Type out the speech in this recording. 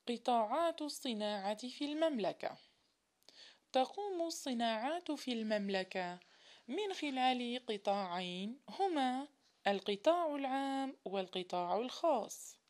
قطاعات الصناعة في المملكة. تقوم الصناعات في المملكة من خلال قطاعين هما القطاع العام والقطاع الخاص.